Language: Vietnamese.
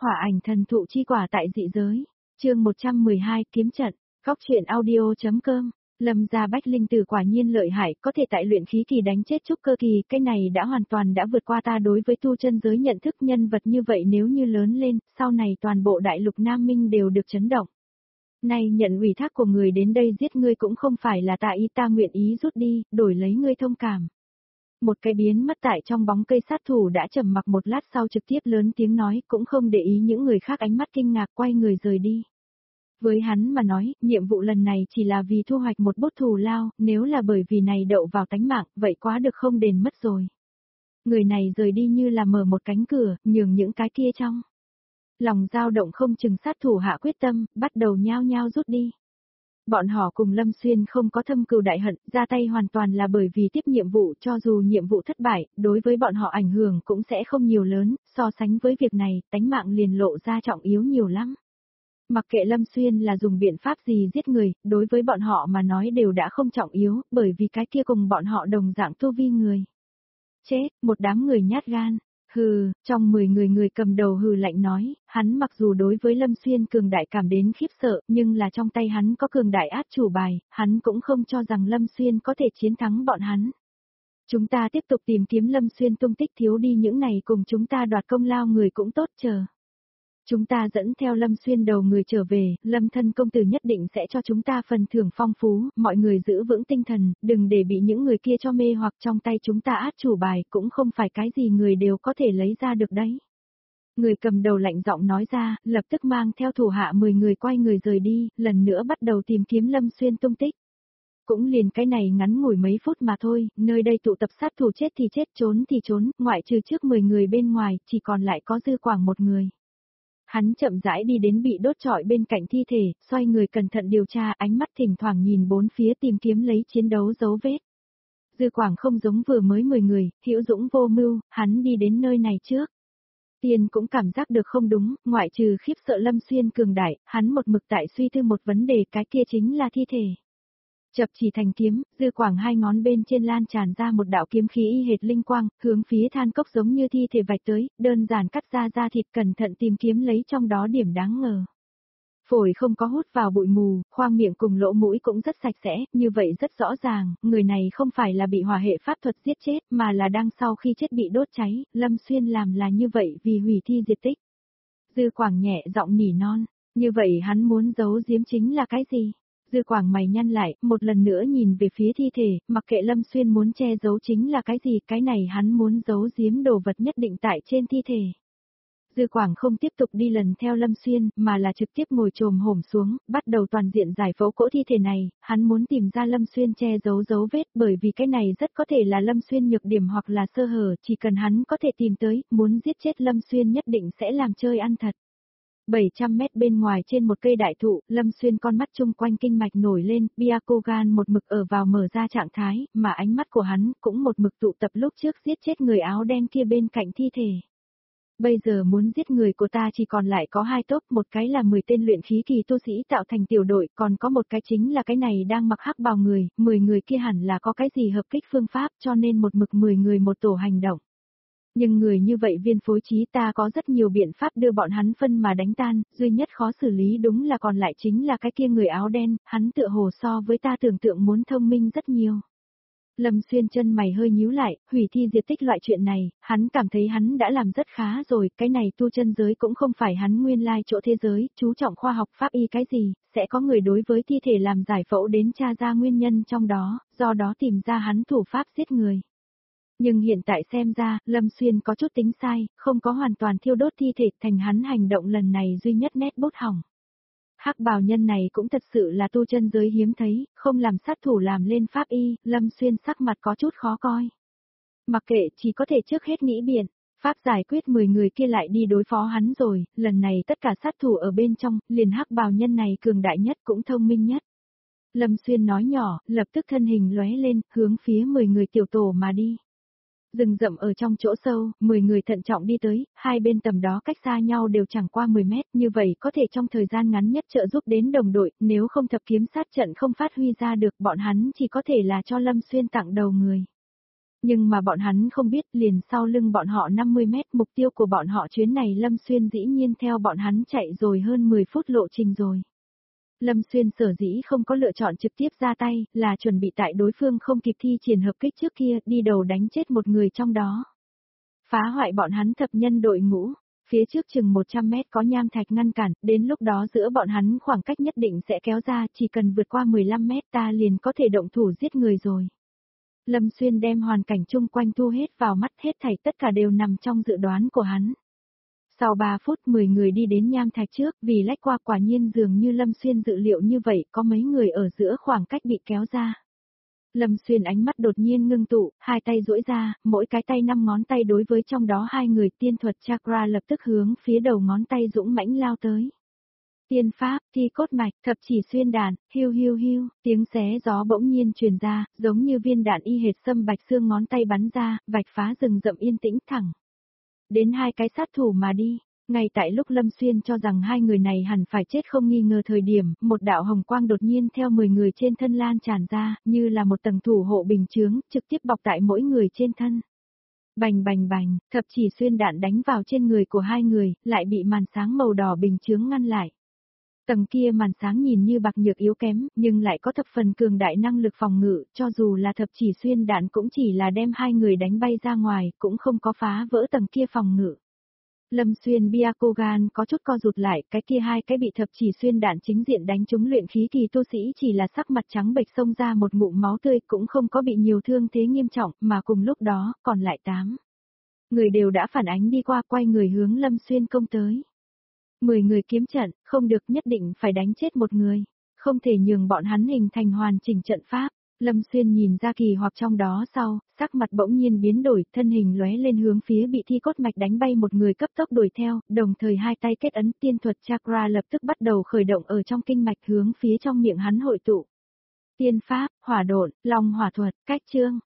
Hỏa ảnh thần thụ chi quả tại dị giới. Chương 112 kiếm trận. Góc truyện audio.com. Lâm gia Bách Linh Tử quả nhiên lợi hại, có thể tại luyện khí kỳ đánh chết trúc cơ kỳ, cái này đã hoàn toàn đã vượt qua ta đối với tu chân giới nhận thức. Nhân vật như vậy nếu như lớn lên, sau này toàn bộ đại lục Nam Minh đều được chấn động. Nay nhận ủy thác của người đến đây giết ngươi cũng không phải là ta ý, ta nguyện ý rút đi, đổi lấy ngươi thông cảm. Một cái biến mất tại trong bóng cây sát thủ đã trầm mặc một lát sau trực tiếp lớn tiếng nói, cũng không để ý những người khác ánh mắt kinh ngạc, quay người rời đi. Với hắn mà nói, nhiệm vụ lần này chỉ là vì thu hoạch một bút thù lao, nếu là bởi vì này đậu vào tánh mạng, vậy quá được không đền mất rồi. Người này rời đi như là mở một cánh cửa, nhường những cái kia trong lòng dao động không chừng sát thủ hạ quyết tâm, bắt đầu nhao nhao rút đi. Bọn họ cùng Lâm Xuyên không có thâm cừu đại hận, ra tay hoàn toàn là bởi vì tiếp nhiệm vụ, cho dù nhiệm vụ thất bại, đối với bọn họ ảnh hưởng cũng sẽ không nhiều lớn, so sánh với việc này, tánh mạng liền lộ ra trọng yếu nhiều lắm. Mặc kệ Lâm Xuyên là dùng biện pháp gì giết người, đối với bọn họ mà nói đều đã không trọng yếu, bởi vì cái kia cùng bọn họ đồng dạng tu vi người. Chết, một đám người nhát gan. Hừ, trong 10 người cầm đầu hừ lạnh nói, hắn mặc dù đối với Lâm Xuyên cường đại cảm đến khiếp sợ, nhưng là trong tay hắn có cường đại át chủ bài, hắn cũng không cho rằng Lâm Xuyên có thể chiến thắng bọn hắn. Chúng ta tiếp tục tìm kiếm Lâm Xuyên tung tích, thiếu đi những này cùng chúng ta đoạt công lao người cũng tốt chờ. Chúng ta dẫn theo Lâm Xuyên đầu người trở về, Lâm thân công tử nhất định sẽ cho chúng ta phần thưởng phong phú, mọi người giữ vững tinh thần, đừng để bị những người kia cho mê hoặc trong tay chúng ta át chủ bài cũng không phải cái gì người đều có thể lấy ra được đấy. Người cầm đầu lạnh giọng nói ra, lập tức mang theo thủ hạ 10 người quay người rời đi, lần nữa bắt đầu tìm kiếm Lâm Xuyên tung tích. Cũng liền cái này ngắn ngủi mấy phút mà thôi, nơi đây tụ tập sát thủ chết thì chết, trốn thì trốn, ngoại trừ trước 10 người bên ngoài, chỉ còn lại có Dư Quảng một người. Hắn chậm rãi đi đến bị đốt trọi bên cạnh thi thể, xoay người cẩn thận điều tra, ánh mắt thỉnh thoảng nhìn bốn phía tìm kiếm lấy chiến đấu dấu vết. Dư Quảng không giống vừa mới 10 người, hữu dũng vô mưu, hắn đi đến nơi này trước. Tiên cũng cảm giác được không đúng, ngoại trừ khiếp sợ Lâm Xuyên cường đại, hắn một mực tại suy tư một vấn đề, cái kia chính là thi thể. Chập chỉ thành kiếm, Dư Quảng hai ngón bên trên lan tràn ra một đạo kiếm khí y hệt linh quang, hướng phía than cốc giống như thi thể vạch tới, đơn giản cắt ra da thịt, cẩn thận tìm kiếm lấy trong đó điểm đáng ngờ. Phổi không có hút vào bụi mù, khoang miệng cùng lỗ mũi cũng rất sạch sẽ, như vậy rất rõ ràng, người này không phải là bị hỏa hệ pháp thuật giết chết, mà là đang sau khi chết bị đốt cháy, Lâm Xuyên làm là như vậy vì hủy thi diệt tích. Dư Quảng nhẹ giọng nỉ non, như vậy hắn muốn giấu giếm chính là cái gì? Dư Quảng mày nhăn lại, một lần nữa nhìn về phía thi thể, mặc kệ Lâm Xuyên muốn che giấu chính là cái gì, cái này hắn muốn giấu giếm đồ vật nhất định tại trên thi thể. Dư Quảng không tiếp tục đi lần theo Lâm Xuyên, mà là trực tiếp ngồi chồm hổm xuống, bắt đầu toàn diện giải phẫu cỗ thi thể này, hắn muốn tìm ra Lâm Xuyên che giấu dấu vết, bởi vì cái này rất có thể là Lâm Xuyên nhược điểm hoặc là sơ hở, chỉ cần hắn có thể tìm tới, muốn giết chết Lâm Xuyên nhất định sẽ làm chơi ăn thật. 700 mét bên ngoài trên một cây đại thụ, Lâm Xuyên con mắt chung quanh kinh mạch nổi lên, Byakugan một mực ở vào mở ra trạng thái, mà ánh mắt của hắn cũng một mực tụ tập lúc trước giết chết người áo đen kia bên cạnh thi thể. Bây giờ muốn giết người của ta chỉ còn lại có 2 tốp, một cái là 10 tên luyện khí kỳ tu sĩ tạo thành tiểu đội, còn có một cái chính là cái này đang mặc hắc bào người, 10 người kia hẳn là có cái gì hợp kích phương pháp cho nên một mực 10 người một tổ hành động. Nhưng người như vậy viên phối trí ta có rất nhiều biện pháp đưa bọn hắn phân mà đánh tan, duy nhất khó xử lý đúng là còn lại chính là cái kia người áo đen, hắn tựa hồ so với ta tưởng tượng muốn thông minh rất nhiều. Lâm Xuyên chân mày hơi nhíu lại, hủy thi diệt tích loại chuyện này, hắn cảm thấy hắn đã làm rất khá rồi, cái này tu chân giới cũng không phải hắn nguyên lai chỗ thế giới, chú trọng khoa học pháp y cái gì, sẽ có người đối với thi thể làm giải phẫu đến tra ra nguyên nhân trong đó, do đó tìm ra hắn thủ pháp giết người. Nhưng hiện tại xem ra, Lâm Xuyên có chút tính sai, không có hoàn toàn thiêu đốt thi thể thành hắn hành động lần này duy nhất nét bút hỏng. Hắc bào nhân này cũng thật sự là tu chân giới hiếm thấy, không làm sát thủ làm lên pháp y, Lâm Xuyên sắc mặt có chút khó coi. Mặc kệ, chỉ có thể trước hết nghĩ biện, pháp giải quyết 10 người kia lại đi đối phó hắn rồi, lần này tất cả sát thủ ở bên trong, liền hắc bào nhân này cường đại nhất cũng thông minh nhất. Lâm Xuyên nói nhỏ, lập tức thân hình lóe lên, hướng phía 10 người tiểu tổ mà đi. Rừng rậm ở trong chỗ sâu, 10 người thận trọng đi tới, hai bên tầm đó cách xa nhau đều chẳng qua 10 mét, như vậy có thể trong thời gian ngắn nhất trợ giúp đến đồng đội, nếu không thập kiếm sát trận không phát huy ra được bọn hắn chỉ có thể là cho Lâm Xuyên tặng đầu người. Nhưng mà bọn hắn không biết liền sau lưng bọn họ 50 mét mục tiêu của bọn họ chuyến này Lâm Xuyên dĩ nhiên theo bọn hắn chạy rồi hơn 10 phút lộ trình rồi. Lâm Xuyên sở dĩ không có lựa chọn trực tiếp ra tay là chuẩn bị tại đối phương không kịp thi triển hợp kích trước kia đi đầu đánh chết một người trong đó. Phá hoại bọn hắn thập nhân đội ngũ, phía trước chừng 100 mét có nham thạch ngăn cản, đến lúc đó giữa bọn hắn khoảng cách nhất định sẽ kéo ra, chỉ cần vượt qua 15 mét ta liền có thể động thủ giết người rồi. Lâm Xuyên đem hoàn cảnh chung quanh thu hết vào mắt, hết thảy tất cả đều nằm trong dự đoán của hắn. Sau 3 phút 10 người đi đến nham thạch trước, vì lách qua quả nhiên dường như Lâm Xuyên dự liệu như vậy, có mấy người ở giữa khoảng cách bị kéo ra. Lâm Xuyên ánh mắt đột nhiên ngưng tụ, hai tay duỗi ra, mỗi cái tay 5 ngón tay đối với trong đó hai người tiên thuật chakra lập tức hướng phía đầu ngón tay dũng mãnh lao tới. Tiên pháp, thi cốt mạch, thập chỉ xuyên đạn, hiu hiu hiu, tiếng xé gió bỗng nhiên truyền ra, giống như viên đạn y hệt xâm bạch xương ngón tay bắn ra, vạch phá rừng rậm yên tĩnh thẳng. Đến hai cái sát thủ mà đi. Ngay tại lúc Lâm Xuyên cho rằng hai người này hẳn phải chết không nghi ngờ thời điểm, một đạo hồng quang đột nhiên theo 10 người trên thân lan tràn ra, như là một tầng thủ hộ bình chướng, trực tiếp bọc tại mỗi người trên thân. Bành bành bành, thập chỉ xuyên đạn đánh vào trên người của hai người, lại bị màn sáng màu đỏ bình chướng ngăn lại. Tầng kia màn sáng nhìn như bạc nhược yếu kém, nhưng lại có thập phần cường đại năng lực phòng ngự, cho dù là thập chỉ xuyên đạn cũng chỉ là đem hai người đánh bay ra ngoài, cũng không có phá vỡ tầng kia phòng ngự. Lâm Xuyên Byakugan có chút co rụt lại, cái kia hai cái bị thập chỉ xuyên đạn chính diện đánh trúng luyện khí kỳ tu sĩ chỉ là sắc mặt trắng bệch xông ra một ngụm máu tươi, cũng không có bị nhiều thương thế nghiêm trọng, mà cùng lúc đó, còn lại 8 người đều đã phản ánh đi qua, quay người hướng Lâm Xuyên công tới. 10 người kiếm trận, không được, nhất định phải đánh chết một người, không thể nhường bọn hắn hình thành hoàn chỉnh trận pháp. Lâm Xuyên nhìn ra kỳ hoặc trong đó sau, sắc mặt bỗng nhiên biến đổi, thân hình lóe lên hướng phía bị thi cốt mạch đánh bay một người cấp tốc đuổi theo, đồng thời hai tay kết ấn tiên thuật chakra lập tức bắt đầu khởi động ở trong kinh mạch hướng phía trong miệng hắn hội tụ. Tiên pháp, hỏa độn, long hỏa thuật, cách chương.